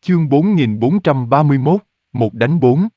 Chương 4431, 1-4.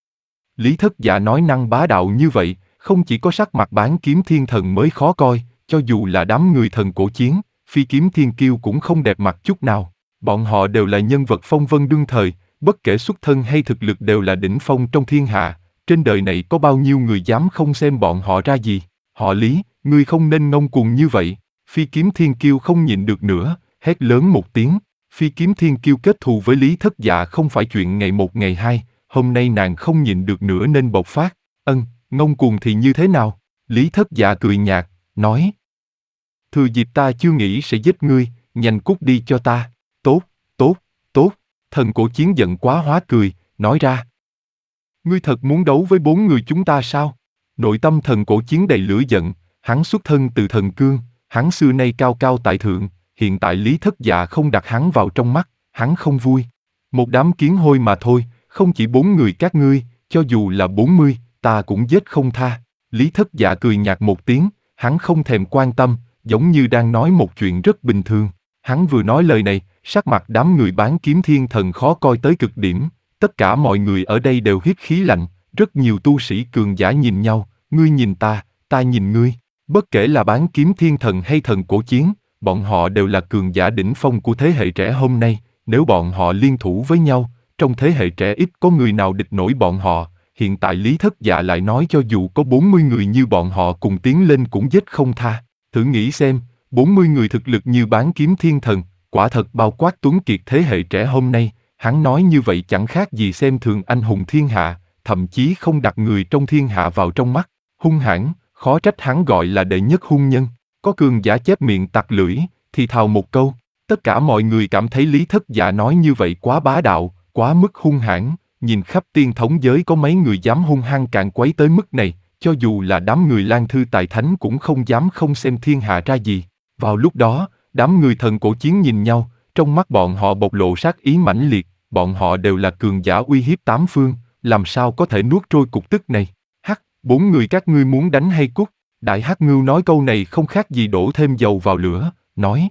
Lý Thất Dạ nói năng bá đạo như vậy, không chỉ có sắc mặt Bán Kiếm Thiên Thần mới khó coi, cho dù là đám người thần cổ chiến, Phi Kiếm Thiên Kiêu cũng không đẹp mặt chút nào. Bọn họ đều là nhân vật phong vân đương thời, bất kể xuất thân hay thực lực đều là đỉnh phong trong thiên hạ. Trên đời này có bao nhiêu người dám không xem bọn họ ra gì? Họ Lý, ngươi không nên ngông cuồng như vậy. Phi Kiếm Thiên Kiêu không nhịn được nữa, hét lớn một tiếng. Phi Kiếm Thiên Kiêu kết thù với Lý Thất Dạ không phải chuyện ngày một ngày hai, hôm nay nàng không nhịn được nữa nên bộc phát. Ngông cuồng thì như thế nào? Lý Thất Dạ cười nhạt, nói. Thừa dịp ta chưa nghĩ sẽ giết ngươi, nhanh cút đi cho ta. Tốt, tốt, tốt. Thần cổ chiến giận quá hóa cười, nói ra. Ngươi thật muốn đấu với 4 người chúng ta sao? Nội tâm thần cổ chiến đầy lửa giận, hắn xuất thân từ thần cương, hắn xưa nay cao cao tại thượng, hiện tại Lý Thất Dạ không đặt hắn vào trong mắt, hắn không vui. Một đám kiến hôi mà thôi, không chỉ 4 người các ngươi, cho dù là 40, ta cũng giết không tha. Lý Thất Dạ cười nhạt một tiếng, hắn không thèm quan tâm, giống như đang nói một chuyện rất bình thường. Hắn vừa nói lời này, sắc mặt đám người Bán Kiếm Thiên Thần khó coi tới cực điểm, tất cả mọi người ở đây đều hít khí lạnh, rất nhiều tu sĩ cường giả nhìn nhau, ngươi nhìn ta nhìn ngươi. Bất kể là Bán Kiếm Thiên Thần hay thần cổ chiến, bọn họ đều là cường giả đỉnh phong của thế hệ trẻ hôm nay, nếu bọn họ liên thủ với nhau, trong thế hệ trẻ ít có người nào địch nổi bọn họ. Hiện tại Lý Thất Dạ lại nói cho dù có 40 người như bọn họ cùng tiến lên cũng giết không tha. Thử nghĩ xem, 40 người thực lực như Bán Kiếm Thiên Thần, quả thật bao quát tuấn kiệt thế hệ trẻ hôm nay, hắn nói như vậy chẳng khác gì xem thường anh hùng thiên hạ, thậm chí không đặt người trong thiên hạ vào trong mắt. Hung hãn, khó trách hắn gọi là đệ nhất hung nhân. Có cường giả chép miệng tặc lưỡi, thì thào một câu. Tất cả mọi người cảm thấy Lý Thất Dạ nói như vậy quá bá đạo, quá mức hung hãn. Nhìn khắp tiên thống giới có mấy người dám hung hăng càn quấy tới mức này, cho dù là đám người Lan Thư Tài Thánh cũng không dám không xem thiên hạ ra gì. Vào lúc đó, đám người thần cổ chiến nhìn nhau, trong mắt bọn họ bộc lộ sát ý mãnh liệt, bọn họ đều là cường giả uy hiếp tám phương, làm sao có thể nuốt trôi cục tức này. Hắc, 4 người các ngươi muốn đánh hay cút? Đại Hắc Ngưu nói câu này không khác gì đổ thêm dầu vào lửa, nói.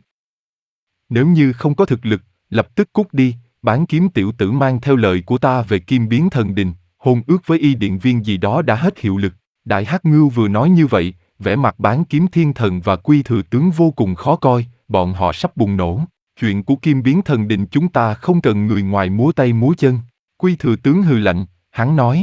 Nếu như không có thực lực, lập tức cút đi. Bán Kiếm tiểu tử mang theo lời của ta về Kim Biến Thần Đình, hôn ước với Y Điện Viên gì đó đã hết hiệu lực. Đại Hắc Ngưu vừa nói như vậy, vẻ mặt Bán Kiếm Thiên Thần và Quy Thừa Tướng vô cùng khó coi, bọn họ sắp bùng nổ. Chuyện của Kim Biến Thần Đình chúng ta không cần người ngoài múa tay múa chân. Quy Thừa Tướng hừ lạnh, hắn nói.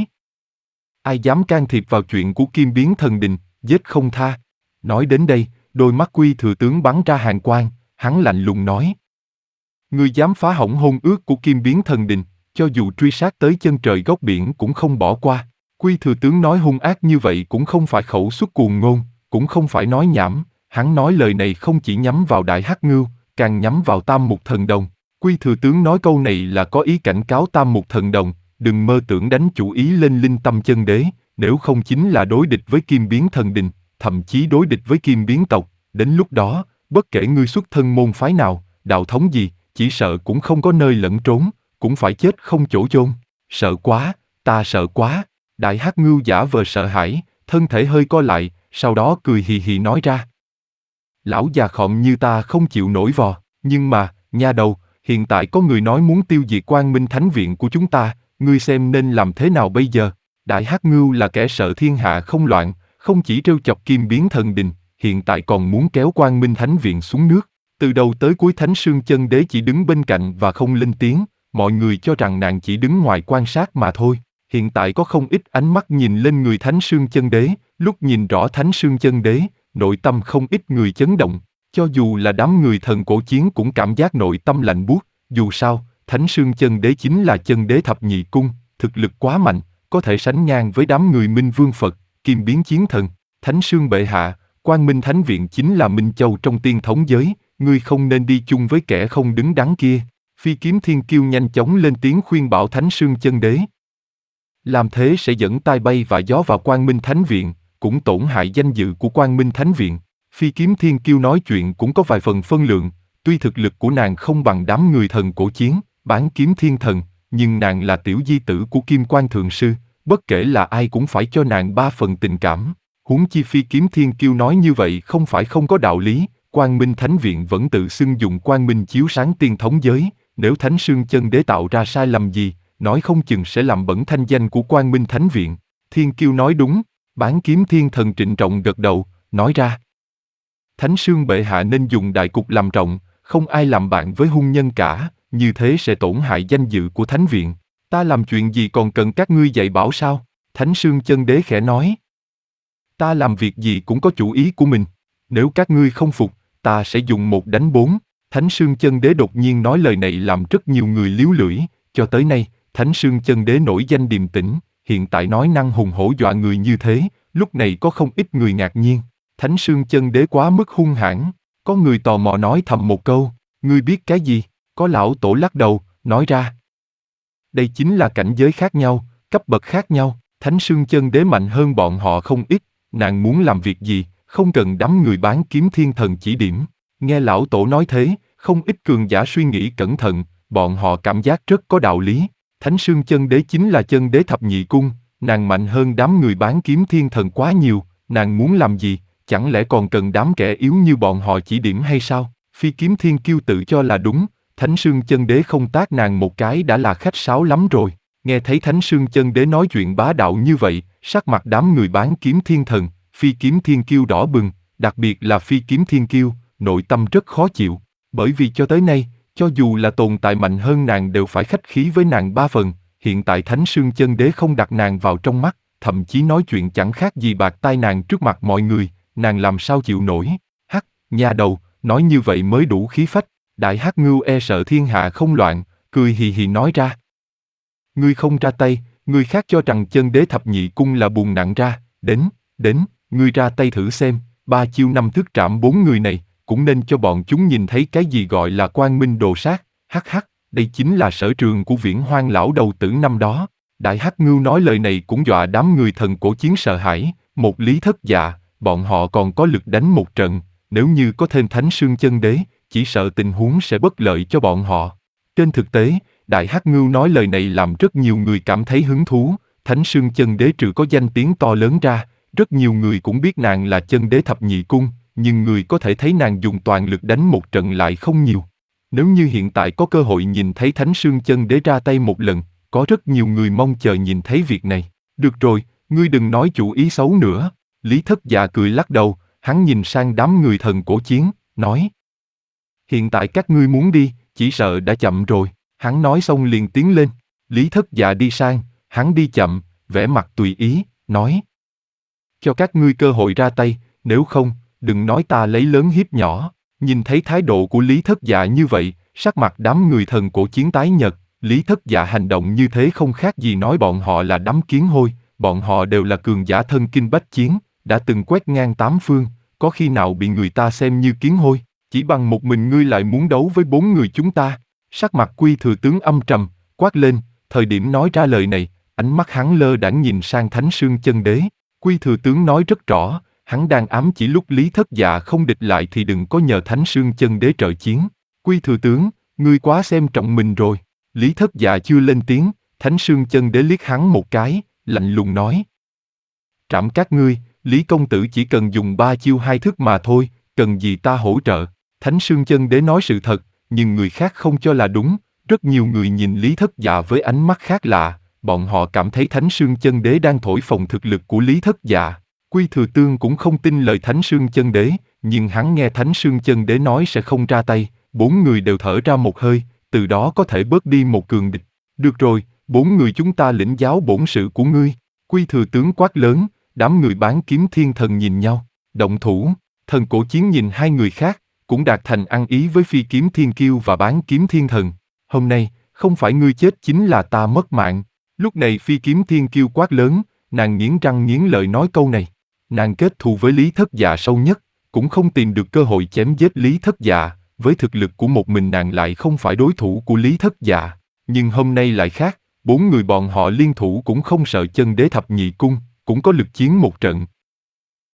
Ai dám can thiệp vào chuyện của Kim Biến Thần Đình, giết không tha. Nói đến đây, đôi mắt Quy Thừa Tướng bắn ra hàn quang, hắn lạnh lùng nói. Ngươi dám phá hỏng hôn ước của Kim Biến Thần Đình, cho dù truy sát tới chân trời góc biển cũng không bỏ qua. Quy Thừa Tướng nói hung ác như vậy cũng không phải khẩu xuất cuồng ngôn, cũng không phải nói nhảm, hắn nói lời này không chỉ nhắm vào Đại Hắc Ngưu, càng nhắm vào Tam Mục Thần Đồng. Quy Thừa Tướng nói câu này là có ý cảnh cáo Tam Mục Thần Đồng, đừng mơ tưởng đánh chủ ý lên Linh Tâm Chân Đế, nếu không chính là đối địch với Kim Biến Thần Đình, thậm chí đối địch với Kim Biến tộc. Đến lúc đó, bất kể ngươi xuất thân môn phái nào, đạo thống gì, chỉ sợ cũng không có nơi lẫn trốn, cũng phải chết không chỗ chôn. Sợ quá, ta sợ quá. Đại Hắc Ngưu giả vờ sợ hãi, thân thể hơi co lại, sau đó cười hì hì nói ra. Lão già khọm như ta không chịu nổi vò, nhưng mà, nha đầu, hiện tại có người nói muốn tiêu diệt Quang Minh Thánh Viện của chúng ta, ngươi xem nên làm thế nào bây giờ? Đại Hắc Ngưu là kẻ sợ thiên hạ không loạn, không chỉ trêu chọc Kim Biến Thần Đình, hiện tại còn muốn kéo Quang Minh Thánh Viện xuống nước. Từ đầu tới cuối Thánh Sương Chân Đế chỉ đứng bên cạnh và không lên tiếng, mọi người cho rằng nàng chỉ đứng ngoài quan sát mà thôi. Hiện tại có không ít ánh mắt nhìn lên người Thánh Sương Chân Đế, lúc nhìn rõ Thánh Sương Chân Đế, nội tâm không ít người chấn động. Cho dù là đám người thần cổ chiến cũng cảm giác nội tâm lạnh buốt. Dù sao, Thánh Sương Chân Đế chính là chân đế thập nhị cung, thực lực quá mạnh, có thể sánh ngang với đám người Minh Vương Phật, Kim Biến Chiến Thần. Thánh Sương bệ hạ, Quang Minh Thánh Viện chính là Minh Châu trong tiên thống giới, ngươi không nên đi chung với kẻ không đứng đắn kia. Phi Kiếm Thiên Kiêu nhanh chóng lên tiếng khuyên bảo Thánh Sương Chân Đế. Làm thế sẽ dẫn tai bay và gió vào Quang Minh Thánh Viện, cũng tổn hại danh dự của Quang Minh Thánh Viện. Phi Kiếm Thiên Kiêu nói chuyện cũng có vài phần phân lượng, tuy thực lực của nàng không bằng đám người thần cổ chiến, Bán Kiếm Thiên Thần, nhưng nàng là tiểu di tử của Kim Quan Thượng Sư, bất kể là ai cũng phải cho nàng 3 phần tình cảm. Huống chi Phi Kiếm Thiên Kiêu nói như vậy không phải không có đạo lý, Quang Minh Thánh Viện vẫn tự xưng dùng Quang Minh chiếu sáng tiên thống giới, Nếu Thánh Sương Chân Đế tạo ra sai lầm gì, nói không chừng sẽ làm bẩn thanh danh của Quang Minh Thánh Viện. Thiên Kiêu nói đúng, Bán Kiếm Thiên Thần trịnh trọng gật đầu, nói ra. Thánh Sương bệ hạ nên dùng đại cục làm trọng, không ai làm bạn với hung nhân cả, như thế sẽ tổn hại danh dự của Thánh Viện. Ta làm chuyện gì còn cần các ngươi dạy bảo sao? Thánh Sương Chân Đế khẽ nói. Ta làm việc gì cũng có chủ ý của mình. Nếu các ngươi không phục, ta sẽ dùng 1 đánh 4. Thánh Sương Chân Đế đột nhiên nói lời này làm rất nhiều người líu lưỡi. Cho tới nay, Thánh Sương Chân Đế nổi danh điềm tĩnh, hiện tại nói năng hùng hổ dọa người như thế, lúc này có không ít người ngạc nhiên. Thánh Sương Chân Đế quá mức hung hãn. Có người tò mò nói thầm một câu, ngươi biết cái gì? Có lão tổ lắc đầu, nói ra. Đây chính là cảnh giới khác nhau, cấp bậc khác nhau. Thánh Sương Chân Đế mạnh hơn bọn họ không ít, nàng muốn làm việc gì, không cần đám người Bán Kiếm Thiên Thần chỉ điểm. Nghe lão tổ nói thế, không ít cường giả suy nghĩ cẩn thận, bọn họ cảm giác rất có đạo lý. Thánh Sương Chân Đế chính là chân đế thập nhị cung, nàng mạnh hơn đám người Bán Kiếm Thiên Thần quá nhiều, nàng muốn làm gì, chẳng lẽ còn cần đám kẻ yếu như bọn họ chỉ điểm hay sao? Phi Kiếm Thiên Kiêu tự cho là đúng, Thánh Sương Chân Đế không tát nàng một cái đã là khách sáo lắm rồi. Nghe thấy Thánh Sương Chân Đế nói chuyện bá đạo như vậy, sắc mặt đám người Bán Kiếm Thiên Thần, Phi Kiếm Thiên Kiêu đỏ bừng, đặc biệt là Phi Kiếm Thiên Kiêu, nội tâm rất khó chịu, bởi vì cho tới nay, cho dù là tồn tại mạnh hơn nàng đều phải khách khí với nàng 3 phần, hiện tại Thánh Sương Chân Đế không đặt nàng vào trong mắt, thậm chí nói chuyện chẳng khác gì bạc tai nàng trước mặt mọi người, nàng làm sao chịu nổi? Hắc, nha đầu, nói như vậy mới đủ khí phách. Đại Hắc Ngưu e sợ thiên hạ không loạn, cười hì hì nói ra. Ngươi không ra tay, người khác cho rằng chân đế thập nhị cung là buồn nặng ra, đến, ngươi ra tay thử xem, 3 chiêu 5 thức trảm 4 người này, cũng nên cho bọn chúng nhìn thấy cái gì gọi là quang minh đồ sát, hắc hắc, đây chính là sở trường của Viễn Hoang lão đầu tử năm đó. Đại Hắc Ngưu nói lời này cũng dọa đám người thần cổ chiến sợ hãi, một Lý Thất Dạ, bọn họ còn có lực đánh một trận, nếu như có thêm Thánh Sương Chân Đế, chỉ sợ tình huống sẽ bất lợi cho bọn họ. Trên thực tế, Đại Hắc Ngưu nói lời này làm rất nhiều người cảm thấy hứng thú, Thánh Sương Chân Đế trừ có danh tiếng to lớn ra, rất nhiều người cũng biết nàng là chân đế thập nhị cung, nhưng người có thể thấy nàng dùng toàn lực đánh một trận lại không nhiều. Nếu như hiện tại có cơ hội nhìn thấy Thánh Sương Chân Đế ra tay một lần, có rất nhiều người mong chờ nhìn thấy việc này. Được rồi, ngươi đừng nói chủ ý xấu nữa. Lý Thất Dạ cười lắc đầu, hắn nhìn sang đám người thần cổ chiến, nói. Hiện tại các ngươi muốn đi, chỉ sợ đã chậm rồi. Hắn nói xong liền tiến lên. Lý Thất Dạ đi sang, hắn đi chậm, vẻ mặt tùy ý, nói. Cho các ngươi cơ hội ra tay, nếu không, đừng nói ta lấy lớn hiếp nhỏ. Nhìn thấy thái độ của Lý Thất Dạ như vậy, sắc mặt đám người thần cổ chiến tái nhợt. Lý Thất Dạ hành động như thế không khác gì nói bọn họ là đám kiến hôi, bọn họ đều là cường giả thân kinh bách chiến, đã từng quét ngang 8 phương, có khi nào bị người ta xem như kiến hôi, chỉ bằng một mình ngươi lại muốn đấu với 4 người chúng ta. Sắc mặt Quy Thừa Tướng âm trầm, quát lên, thời điểm nói ra lời này, ánh mắt hắn lơ đãng nhìn sang Thánh Sương Chân Đế. Quy Thừa Tướng nói rất rõ, hắn đang ám chỉ lúc Lý Thất Dạ không địch lại thì đừng có nhờ Thánh Sương Chân Đế trợ chiến. Quy Thừa Tướng, ngươi quá xem trọng mình rồi. Lý Thất Dạ chưa lên tiếng, Thánh Sương Chân Đế liếc hắn một cái, lạnh lùng nói. Trảm các ngươi, Lý công tử chỉ cần dùng 3 chiêu 2 thức mà thôi, cần gì ta hỗ trợ. Thánh Sương Chân Đế nói sự thật, nhưng người khác không cho là đúng, rất nhiều người nhìn Lý Thất Dạ với ánh mắt khác lạ, bọn họ cảm thấy Thánh Sương Chân Đế đang thổi phồng thực lực của Lý Thất Dạ. Quy Thừa Tương cũng không tin lời Thánh Sương Chân Đế, nhưng hắn nghe Thánh Sương Chân Đế nói sẽ không ra tay, 4 người đều thở ra một hơi, từ đó có thể bớt đi một cường địch. Được rồi, 4 người chúng ta lĩnh giáo bổn sự của ngươi. Quy Thừa Tướng quát lớn, đám người Bán Kiếm Thiên Thần nhìn nhau, động thủ. Thần cổ chiến nhìn hai người khác, cũng đạt thành ăn ý với Phi Kiếm Thiên Kiêu và Bán Kiếm Thiên Thần. Hôm nay, không phải ngươi chết chính là ta mất mạng. Lúc này Phi Kiếm Thiên Kiêu quát lớn, nàng nghiến răng nghiến lợi nói câu này. Nàng kết thù với Lý Thất Dạ sâu nhất, cũng không tìm được cơ hội chém giết Lý Thất Dạ, với thực lực của một mình nàng lại không phải đối thủ của Lý Thất Dạ. Nhưng hôm nay lại khác, 4 người bọn họ liên thủ cũng không sợ chân đế thập nhị cung, cũng có lực chiến một trận.